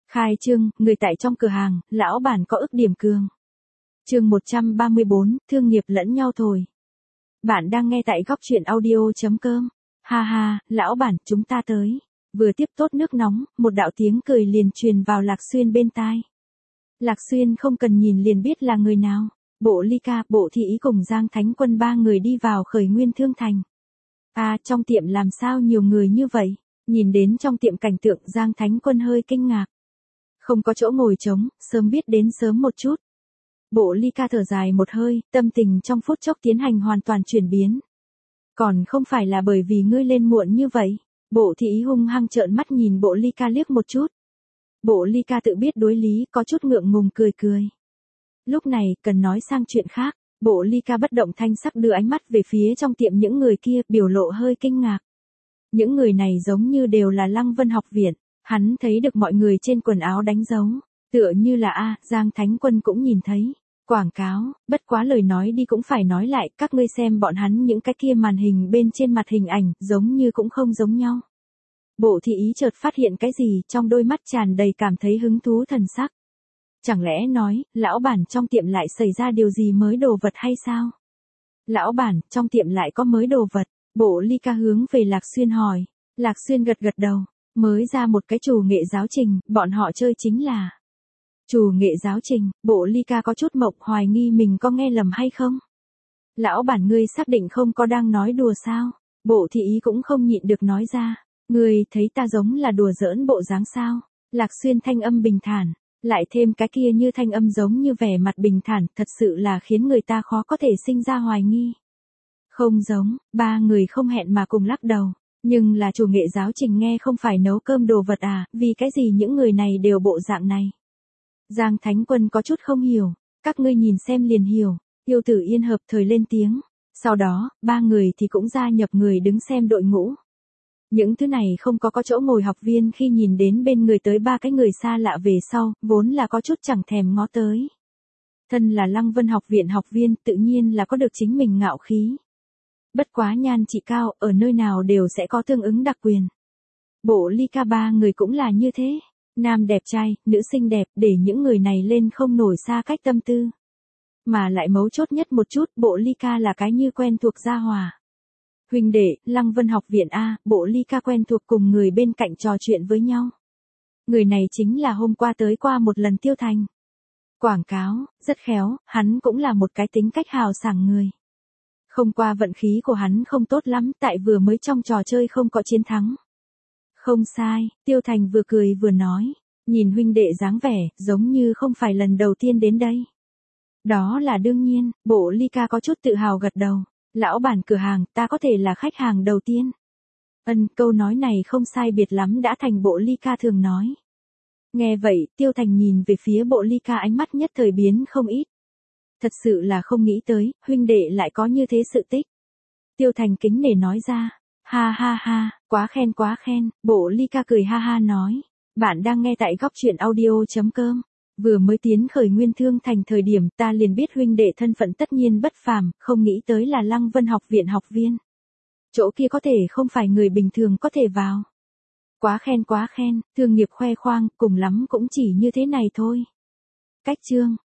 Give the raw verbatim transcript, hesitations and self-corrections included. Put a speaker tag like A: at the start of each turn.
A: Khai trương, người tại trong cửa hàng, lão bản có ức điểm cường. Chương một trăm ba mươi bốn, thương nghiệp lẫn nhau thôi. Bạn đang nghe tại góc truyện audio chấm com. Ha ha, lão bản, chúng ta tới. Vừa tiếp tốt nước nóng, một đạo tiếng cười liền truyền vào Lạc Xuyên bên tai. Lạc Xuyên không cần nhìn liền biết là người nào. Bộ Ly Ca, Bộ Thị Ý cùng Giang Thánh Quân ba người đi vào Khởi Nguyên Thương Thành. À, trong tiệm làm sao nhiều người như vậy? Nhìn đến trong tiệm cảnh tượng, Giang Thánh Quân hơi kinh ngạc. Không có chỗ ngồi trống, sớm biết đến sớm một chút. Bộ Ly Ca thở dài một hơi, tâm tình trong phút chốc tiến hành hoàn toàn chuyển biến. Còn không phải là bởi vì ngươi lên muộn như vậy. Bộ Thị Ý hung hăng trợn mắt nhìn Bộ Ly Ca liếc một chút. Bộ Ly Ca tự biết đối lý, có chút ngượng ngùng cười cười. Lúc này, cần nói sang chuyện khác. Bộ Ly Ca bất động thanh sắc đưa ánh mắt về phía trong tiệm những người kia, biểu lộ hơi kinh ngạc. Những người này giống như đều là Lăng Vân học viện. Hắn thấy được mọi người trên quần áo đánh dấu. Tựa như là A, Giang Thánh Quân cũng nhìn thấy. Quảng cáo, bất quá lời nói đi cũng phải nói lại, các ngươi xem bọn hắn những cái kia màn hình bên trên mặt hình ảnh, giống như cũng không giống nhau. Bộ Thị Ý chợt phát hiện cái gì, trong đôi mắt tràn đầy cảm thấy hứng thú thần sắc. Chẳng lẽ nói, lão bản trong tiệm lại xảy ra điều gì mới đồ vật hay sao? Lão bản, trong tiệm lại có mới đồ vật. Bộ Ly Ca hướng về Lạc Xuyên hỏi. Lạc Xuyên gật gật đầu. Mới ra một cái trù nghệ giáo trình, bọn họ chơi chính là trù nghệ giáo trình. Bộ Ly Ca có chút mộng, hoài nghi mình có nghe lầm hay không. Lão bản, ngươi xác định không có đang nói đùa sao? Bộ Thị Ý cũng không nhịn được nói ra. Ngươi thấy ta giống là đùa giỡn bộ dáng sao? Lạc Xuyên thanh âm bình thản, lại thêm cái kia như thanh âm giống như vẻ mặt bình thản, thật sự là khiến người ta khó có thể sinh ra hoài nghi. Không giống, ba người không hẹn mà cùng lắc đầu. Nhưng là chủ nghệ giáo trình nghe không phải nấu cơm đồ vật à, vì cái gì những người này đều bộ dạng này. Giang Thánh Quân có chút không hiểu, các ngươi nhìn xem liền hiểu. Yêu Tử Yên hợp thời lên tiếng. Sau đó, ba người thì cũng gia nhập người đứng xem đội ngũ. Những thứ này không có có chỗ ngồi học viên khi nhìn đến bên người tới ba cái người xa lạ về sau, vốn là có chút chẳng thèm ngó tới. Thân là Lăng Vân học viện học viên, tự nhiên là có được chính mình ngạo khí. Bất quá nhan trị cao, ở nơi nào đều sẽ có tương ứng đặc quyền. Bộ Ly Ca ba người cũng là như thế. Nam đẹp trai, nữ xinh đẹp, để những người này lên không nổi xa cách tâm tư. Mà lại mấu chốt nhất một chút, Bộ Ly Ca là cái như quen thuộc gia hòa. Huynh đệ, Lăng Vân học viện A, Bộ Ly Ca quen thuộc cùng người bên cạnh trò chuyện với nhau. Người này chính là hôm qua tới qua một lần Tiêu Thành. Quảng cáo, rất khéo, hắn cũng là một cái tính cách hào sảng người. Không qua vận khí của hắn không tốt lắm, tại vừa mới trong trò chơi không có chiến thắng. Không sai, Tiêu Thành vừa cười vừa nói, nhìn huynh đệ dáng vẻ, giống như không phải lần đầu tiên đến đây. Đó là đương nhiên, Bộ Ly Ca có chút tự hào gật đầu. Lão bản cửa hàng, ta có thể là khách hàng đầu tiên. Ân, câu nói này không sai biệt lắm đã thành Bộ Ly Ca thường nói. Nghe vậy, Tiêu Thành nhìn về phía Bộ Ly Ca ánh mắt nhất thời biến không ít. Thật sự là không nghĩ tới, huynh đệ lại có như thế sự tích. Tiêu Thành kính nể nói ra. Ha ha ha, quá khen quá khen. Bộ Ly Ca cười ha ha nói. Bạn đang nghe tại góc truyện audio chấm com. Vừa mới tiến Khởi Nguyên Thương Thành thời điểm ta liền biết huynh đệ thân phận tất nhiên bất phàm, không nghĩ tới là Lăng Vân học viện học viên. Chỗ kia có thể không phải người bình thường có thể vào. Quá khen quá khen, thương nghiệp khoe khoang, cùng lắm cũng chỉ như thế này thôi. Cách chương.